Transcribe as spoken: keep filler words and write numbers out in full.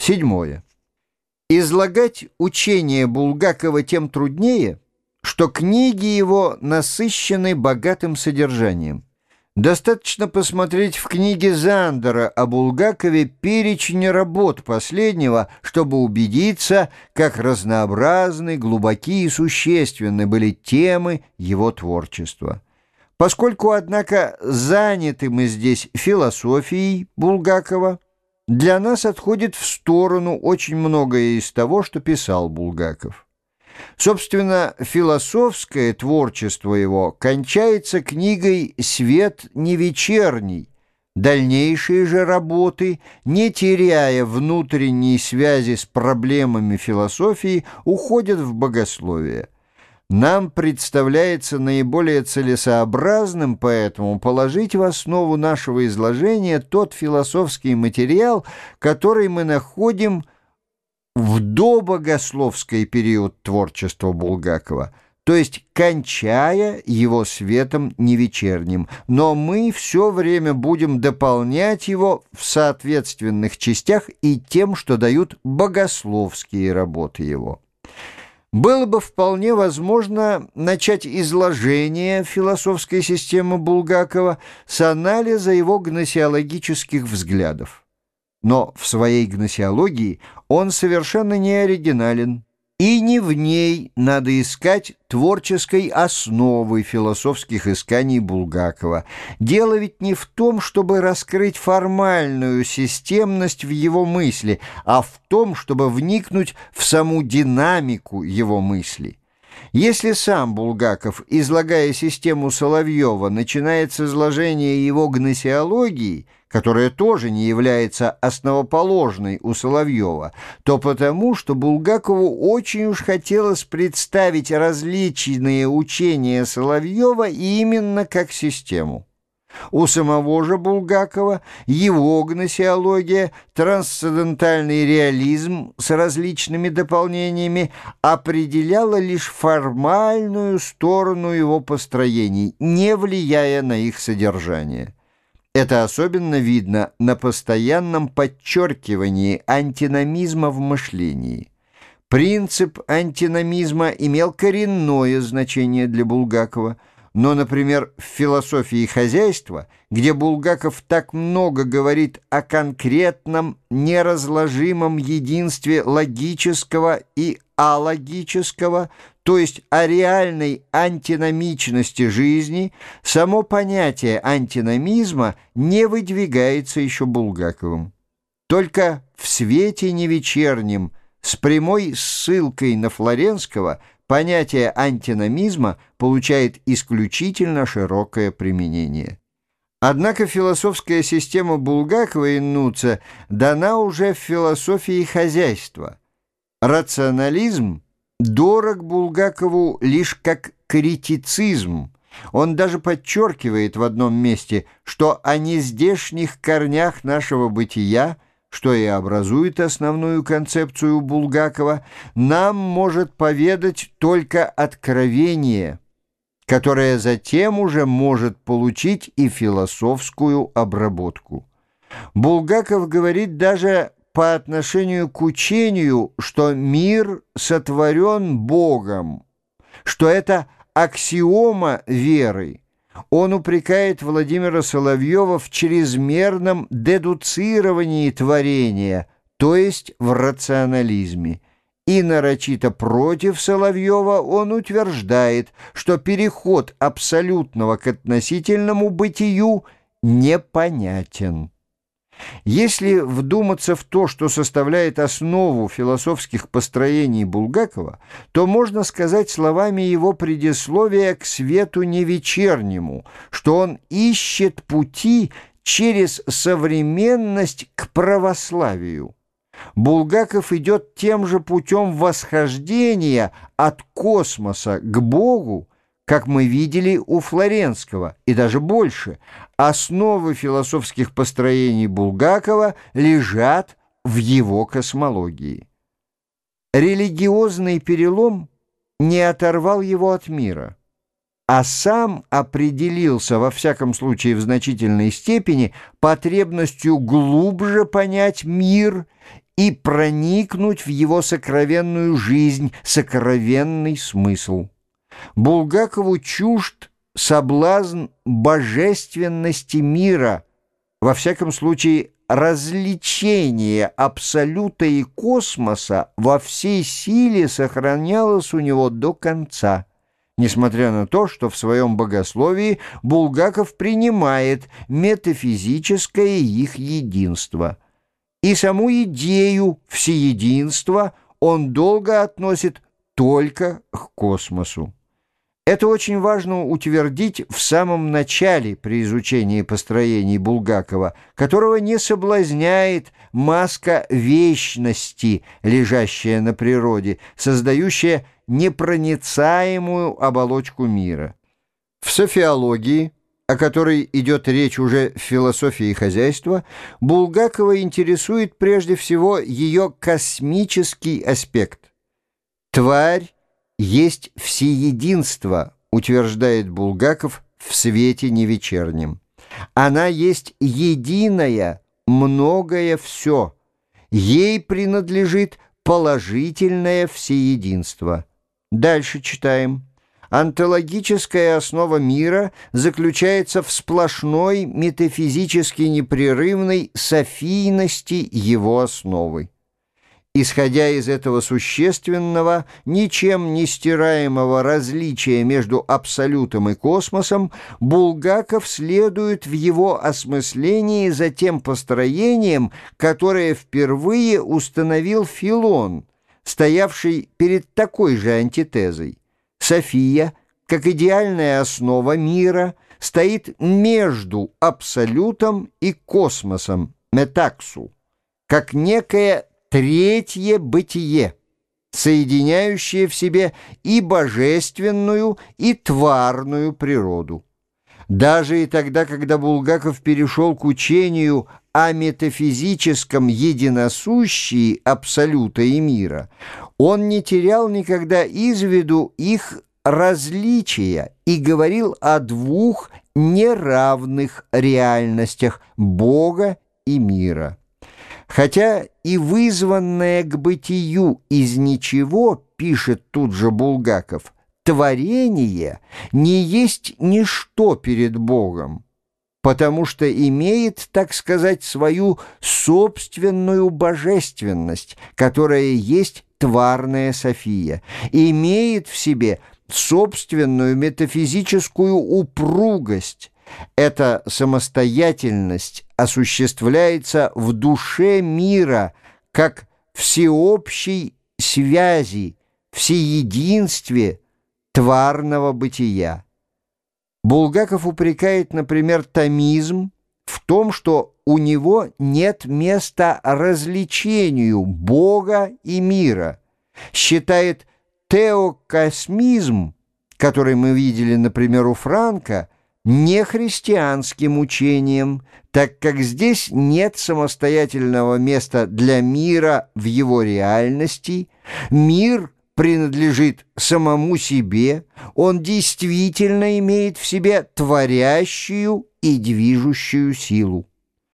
Седьмое. Излагать учение Булгакова тем труднее, что книги его насыщены богатым содержанием. Достаточно посмотреть в книге Зандера о Булгакове перечень работ последнего, чтобы убедиться, как разнообразны, глубоки и существенны были темы его творчества. Поскольку, однако, заняты мы здесь философией Булгакова, для нас отходит в сторону очень многое из того, что писал Булгаков. Собственно, философское творчество его кончается книгой «Свет не вечерний». Дальнейшие же работы, не теряя внутренней связи с проблемами философии, уходят в богословие. Нам представляется наиболее целесообразным поэтому положить в основу нашего изложения тот философский материал, который мы находим в добогословский период творчества Булгакова, то есть кончая его светом невечерним, но мы все время будем дополнять его в соответственных частях и тем, что дают богословские работы его. Было бы вполне возможно начать изложение философской системы Булгакова с анализа его гносеологических взглядов. Но в своей гносеологии он совершенно не оригинален, и не в ней надо искать творческой основы философских исканий Булгакова. Дело ведь не в том, чтобы раскрыть формальную системность в его мысли, а в том, чтобы вникнуть в саму динамику его мысли. Если сам Булгаков, излагая систему Соловьева, начинает с изложения его гносеологии, которая тоже не является основоположной у Соловьева, то потому, что Булгакову очень уж хотелось представить различные учения Соловьева именно как систему. У самого же Булгакова его гносеология, трансцендентальный реализм с различными дополнениями определяла лишь формальную сторону его построений, не влияя на их содержание. Это особенно видно на постоянном подчеркивании антиномизма в мышлении. Принцип антиномизма имел коренное значение для Булгакова, но, например, в философии хозяйства, где Булгаков так много говорит о конкретном, неразложимом единстве логического и алогического, то есть о реальной антиномичности жизни, само понятие антиномизма не выдвигается еще Булгаковым. Только в «Свете невечернем» с прямой ссылкой на Флоренского понятие антиномизма получает исключительно широкое применение. Однако философская система Булгакова и Нуца дана уже в философии хозяйства. Рационализм дорог Булгакову лишь как критицизм. Он даже подчеркивает в одном месте, что о нездешних корнях нашего бытия, что и образует основную концепцию Булгакова, нам может поведать только откровение, которое затем уже может получить и философскую обработку. Булгаков говорит даже по отношению к учению, что мир сотворен Богом, что это аксиома веры. Он упрекает Владимира Соловьева в чрезмерном дедуцировании творения, то есть в рационализме. И нарочито против Соловьева он утверждает, что переход абсолютного к относительному бытию непонятен. Если вдуматься в то, что составляет основу философских построений Булгакова, то можно сказать словами его предисловия к «Свету невечернему», что он ищет пути через современность к православию. Булгаков идет тем же путем восхождения от космоса к Богу, как мы видели у Флоренского, и даже больше. Основы философских построений Булгакова лежат в его космологии. Религиозный перелом не оторвал его от мира, а сам определился, во всяком случае в значительной степени, потребностью глубже понять мир и проникнуть в его сокровенную жизнь, сокровенный смысл. Булгакову чужд соблазн божественности мира, во всяком случае развлечение абсолюта и космоса во всей силе сохранялось у него до конца, несмотря на то, что в своем богословии Булгаков принимает метафизическое их единство. И саму идею всеединства он долго относит только к космосу. Это очень важно утвердить в самом начале при изучении построений Булгакова, которого не соблазняет маска вечности, лежащая на природе, создающая непроницаемую оболочку мира. В софиологии, о которой идет речь уже в философии хозяйства, Булгакова интересует прежде всего ее космический аспект. «Тварь есть всеединство», утверждает Булгаков в «Свете невечернем». Она есть единое, многое все. Ей принадлежит положительное всеединство. Дальше читаем. Онтологическая основа мира заключается в сплошной метафизически непрерывной софийности его основы. Исходя из этого существенного, ничем не стираемого различия между абсолютом и космосом, Булгаков следует в его осмыслении за тем построением, которое впервые установил Филон, стоявший перед такой же антитезой. София, как идеальная основа мира, стоит между абсолютом и космосом, метаксу, как некое третье бытие, соединяющее в себе и божественную, и тварную природу. Даже и тогда, когда Булгаков перешел к учению о метафизическом единосущии абсолюта и мира, он не терял никогда из виду их различия и говорил о двух неравных реальностях Бога и мира. Хотя и вызванное к бытию из ничего, пишет тут же Булгаков, творение не есть ничто перед Богом, потому что имеет, так сказать, свою собственную божественность, которая есть тварная София, имеет в себе собственную метафизическую упругость. Эта самостоятельность осуществляется в душе мира как всеобщей связи, всеединстве тварного бытия. Булгаков упрекает, например, томизм в том, что у него нет места различению Бога и мира, считает теокосмизм, который мы видели, например, у Франка, не христианским учением, так как здесь нет самостоятельного места для мира в его реальности, мир принадлежит самому себе, он действительно имеет в себе творящую и движущую силу.